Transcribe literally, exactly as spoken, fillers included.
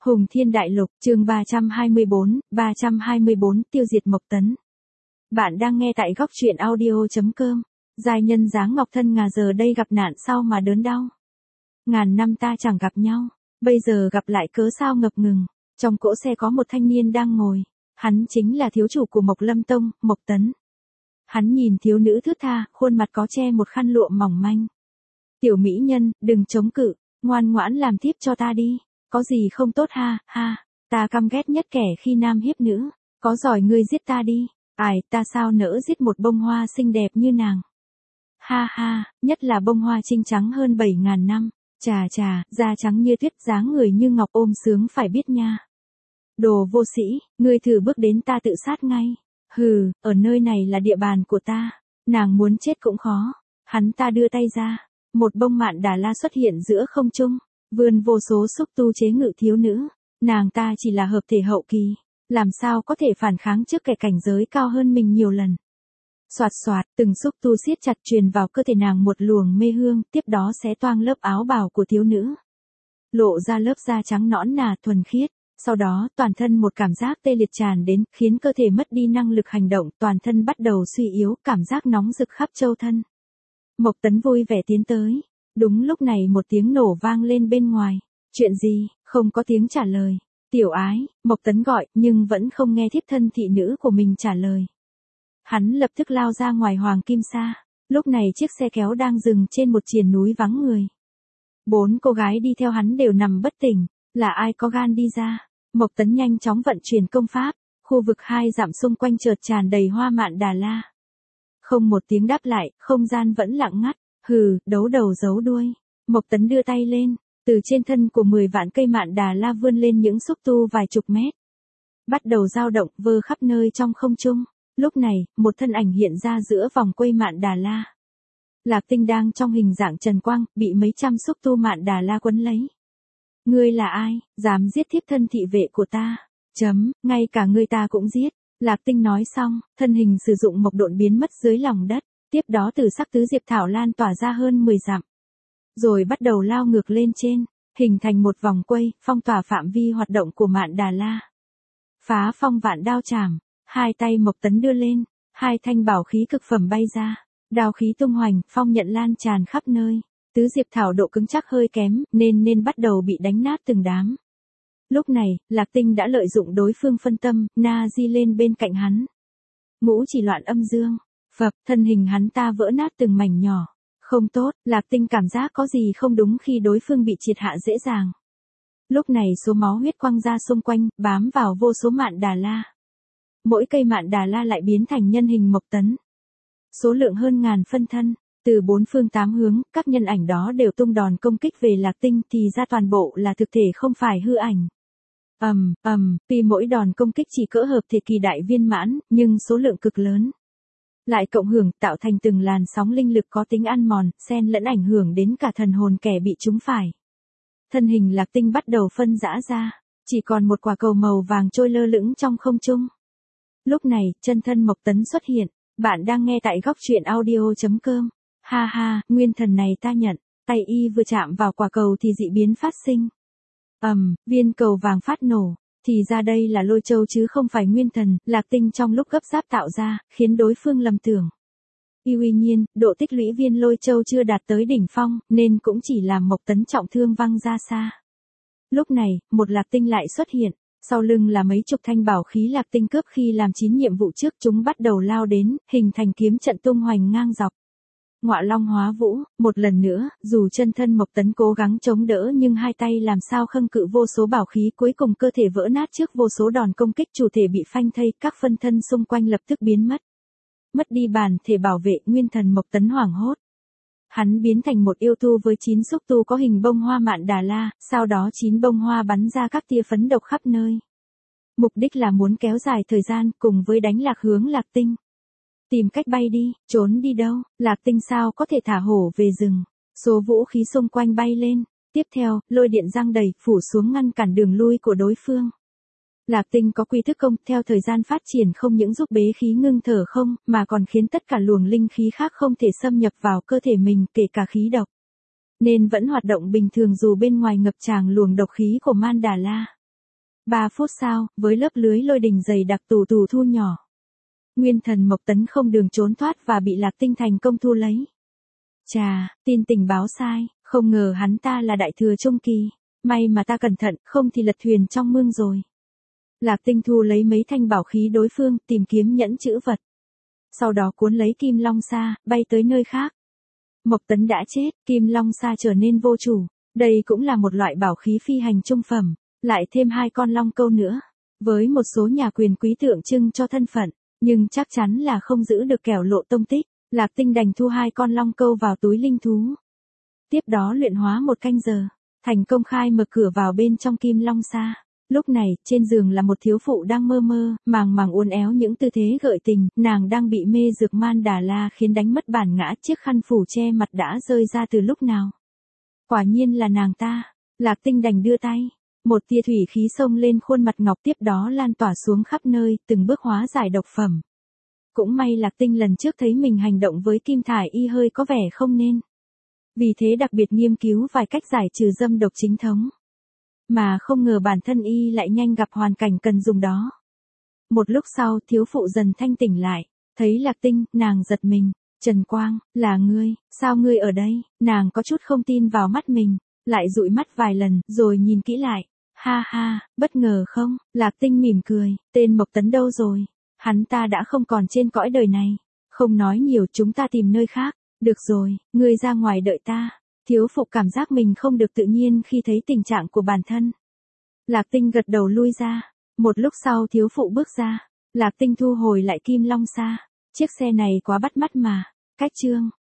Hùng Thiên Đại Lục, chương ba trăm hai mươi bốn, ba trăm hai mươi bốn tiêu diệt Mộc Tấn. Bạn đang nghe tại góc truyện audio chấm com. Giai nhân dáng ngọc thân ngà giờ đây gặp nạn sao mà đớn đau. Ngàn năm ta chẳng gặp nhau, bây giờ gặp lại cớ sao ngập ngừng. Trong cỗ xe có một thanh niên đang ngồi, hắn chính là thiếu chủ của Mộc Lâm Tông, Mộc Tấn. Hắn nhìn thiếu nữ thướt tha, khuôn mặt có che một khăn lụa mỏng manh. Tiểu mỹ nhân, đừng chống cự, ngoan ngoãn làm thiếp cho ta đi. Có gì không tốt ha, ha, ta căm ghét nhất kẻ khi nam hiếp nữ, có giỏi ngươi giết ta đi, ai, ta sao nỡ giết một bông hoa xinh đẹp như nàng. Ha ha, nhất là bông hoa trinh trắng hơn bảy ngàn năm, chà chà, da trắng như tuyết dáng người như ngọc ôm sướng phải biết nha. Đồ vô sĩ, ngươi thử bước đến ta tự sát ngay, hừ, ở nơi này là địa bàn của ta, nàng muốn chết cũng khó, hắn ta đưa tay ra, một bông mạn đà la xuất hiện giữa không trung. Vươn vô số xúc tu chế ngự thiếu nữ, nàng ta chỉ là hợp thể hậu kỳ, làm sao có thể phản kháng trước kẻ cảnh giới cao hơn mình nhiều lần. Soạt soạt, từng xúc tu siết chặt truyền vào cơ thể nàng một luồng mê hương, tiếp đó xé toang lớp áo bào của thiếu nữ. Lộ ra lớp da trắng nõn nà thuần khiết, sau đó toàn thân một cảm giác tê liệt tràn đến, khiến cơ thể mất đi năng lực hành động, toàn thân bắt đầu suy yếu, cảm giác nóng rực khắp châu thân. Mộc Tấn vui vẻ tiến tới. Đúng lúc này một tiếng nổ vang lên bên ngoài. Chuyện gì? Không có tiếng trả lời. Tiểu ái, Mộc Tấn gọi, nhưng vẫn không nghe thiếp thân thị nữ của mình trả lời. Hắn lập tức lao ra ngoài Hoàng Kim Sa. Lúc này chiếc xe kéo đang dừng trên một triền núi vắng người. Bốn cô gái đi theo hắn đều nằm bất tỉnh. Là ai có gan đi ra? Mộc Tấn nhanh chóng vận chuyển công pháp. Khu vực hai dặm xung quanh chợt tràn đầy hoa mạn đà la. Không một tiếng đáp lại, không gian vẫn lặng ngắt. Hừ, đấu đầu giấu đuôi. Mộc Tấn đưa tay lên, từ trên thân của mười vạn cây mạn đà la vươn lên những xúc tu vài chục mét. Bắt đầu dao động vơ khắp nơi trong không trung. Lúc này, một thân ảnh hiện ra giữa vòng quây mạn đà la. Lạc Tinh đang trong hình dạng trần quang, bị mấy trăm xúc tu mạn đà la quấn lấy. Ngươi là ai, dám giết thiếp thân thị vệ của ta? Chấm, ngay cả ngươi ta cũng giết. Lạc Tinh nói xong, thân hình sử dụng mộc độn biến mất dưới lòng đất. Tiếp đó từ sắc tứ diệp thảo lan tỏa ra hơn mười dặm. Rồi bắt đầu lao ngược lên trên, hình thành một vòng quay, phong tỏa phạm vi hoạt động của mạn đà la. Phá phong vạn đao chảm, hai tay Mộc Tấn đưa lên, hai thanh bảo khí cực phẩm bay ra, đao khí tung hoành, phong nhận lan tràn khắp nơi. Tứ diệp thảo độ cứng chắc hơi kém, nên nên bắt đầu bị đánh nát từng đám. Lúc này, Lạc Tinh đã lợi dụng đối phương phân tâm, na di lên bên cạnh hắn. Ngũ chỉ loạn âm dương. Phập, thân hình hắn ta vỡ nát từng mảnh nhỏ. Không tốt, Lạc Tinh cảm giác có gì không đúng khi đối phương bị triệt hạ dễ dàng. Lúc này số máu huyết quăng ra xung quanh, bám vào vô số mạn đà la. Mỗi cây mạn đà la lại biến thành nhân hình Mộc Tấn. Số lượng hơn ngàn phân thân, từ bốn phương tám hướng, các nhân ảnh đó đều tung đòn công kích về Lạc Tinh thì ra toàn bộ là thực thể không phải hư ảnh. Ầm, ầm, tuy mỗi đòn công kích chỉ cỡ hợp thể kỳ đại viên mãn, nhưng số lượng cực lớn. Lại cộng hưởng tạo thành từng làn sóng linh lực có tính ăn mòn, xen lẫn ảnh hưởng đến cả thần hồn kẻ bị trúng phải. Thân hình Lạc Tinh bắt đầu phân rã ra, chỉ còn một quả cầu màu vàng trôi lơ lửng trong không trung. Lúc này, chân thân Mộc Tấn xuất hiện, bạn đang nghe tại góc truyện audio chấm com. Ha ha, nguyên thần này ta nhận, tay y vừa chạm vào quả cầu thì dị biến phát sinh. Ầm, um, viên cầu vàng phát nổ. Thì ra đây là lôi châu chứ không phải nguyên thần, Lạc Tinh trong lúc gấp gáp tạo ra, khiến đối phương lầm tưởng. Tuy nhiên, độ tích lũy viên lôi châu chưa đạt tới đỉnh phong, nên cũng chỉ làm Mộc Tấn trọng thương văng ra xa. Lúc này, một Lạc Tinh lại xuất hiện, sau lưng là mấy chục thanh bảo khí Lạc Tinh cướp khi làm chín nhiệm vụ trước chúng bắt đầu lao đến, hình thành kiếm trận tung hoành ngang dọc. Ngọa Long hóa vũ, một lần nữa, dù chân thân Mộc Tấn cố gắng chống đỡ nhưng hai tay làm sao khâng cự vô số bảo khí, cuối cùng cơ thể vỡ nát trước vô số đòn công kích, chủ thể bị phanh thây, các phân thân xung quanh lập tức biến mất. Mất đi bản thể bảo vệ, nguyên thần Mộc Tấn hoảng hốt. Hắn biến thành một yêu tu với chín xúc tu có hình bông hoa mạn đà la, sau đó chín bông hoa bắn ra các tia phấn độc khắp nơi. Mục đích là muốn kéo dài thời gian cùng với đánh lạc hướng Lạc Tinh. Tìm cách bay đi, trốn đi đâu, Lạc Tinh sao có thể thả hổ về rừng. Số vũ khí xung quanh bay lên, tiếp theo, lôi điện giăng đầy, phủ xuống ngăn cản đường lui của đối phương. Lạc Tinh có quy thức công, theo thời gian phát triển không những giúp bế khí ngưng thở không, mà còn khiến tất cả luồng linh khí khác không thể xâm nhập vào cơ thể mình, kể cả khí độc. Nên vẫn hoạt động bình thường dù bên ngoài ngập tràn luồng độc khí của Man Đà La. Ba phút sau, với lớp lưới lôi đình dày đặc tù tù thu nhỏ, nguyên thần Mộc Tấn không đường trốn thoát và bị Lạc Tinh thành công thu lấy. Chà, tin tình báo sai, không ngờ hắn ta là đại thừa trung kỳ. May mà ta cẩn thận, không thì lật thuyền trong mương rồi. Lạc Tinh thu lấy mấy thanh bảo khí đối phương, tìm kiếm nhẫn chữ vật. Sau đó cuốn lấy Kim Long Sa, bay tới nơi khác. Mộc Tấn đã chết, Kim Long Sa trở nên vô chủ. Đây cũng là một loại bảo khí phi hành trung phẩm, lại thêm hai con long câu nữa. Với một số nhà quyền quý tượng trưng cho thân phận, nhưng chắc chắn là không giữ được kẻo lộ tông tích. Lạc Tinh đành thu hai con long câu vào túi linh thú. Tiếp đó luyện hóa một canh giờ, thành công khai mở cửa vào bên trong Kim Long Sa. Lúc này, trên giường là một thiếu phụ đang mơ mơ, màng màng uốn éo những tư thế gợi tình, nàng đang bị mê dược man đà la khiến đánh mất bản ngã, chiếc khăn phủ che mặt đã rơi ra từ lúc nào. Quả nhiên là nàng ta. Lạc Tinh đành đưa tay, một tia thủy khí xông lên khuôn mặt ngọc, tiếp đó lan tỏa xuống khắp nơi, từng bước hóa giải độc phẩm. Cũng may Lạc Tinh lần trước thấy mình hành động với Kim Thải Y hơi có vẻ không nên. Vì thế đặc biệt nghiên cứu vài cách giải trừ dâm độc chính thống. Mà không ngờ bản thân y lại nhanh gặp hoàn cảnh cần dùng đó. Một lúc sau thiếu phụ dần thanh tỉnh lại, thấy Lạc Tinh, nàng giật mình. Trần Quang, là ngươi, sao ngươi ở đây? Nàng có chút không tin vào mắt mình, lại dụi mắt vài lần, rồi nhìn kỹ lại. Ha ha, bất ngờ không? Lạc Tinh mỉm cười, tên Mộc Tấn đâu rồi? Hắn ta đã không còn trên cõi đời này. Không nói nhiều, chúng ta tìm nơi khác. Được rồi, ngươi ra ngoài đợi ta. Thiếu phụ cảm giác mình không được tự nhiên khi thấy tình trạng của bản thân. Lạc Tinh gật đầu lui ra. Một lúc sau thiếu phụ bước ra. Lạc Tinh thu hồi lại Kim Long Sa. Chiếc xe này quá bắt mắt mà. Cách chương.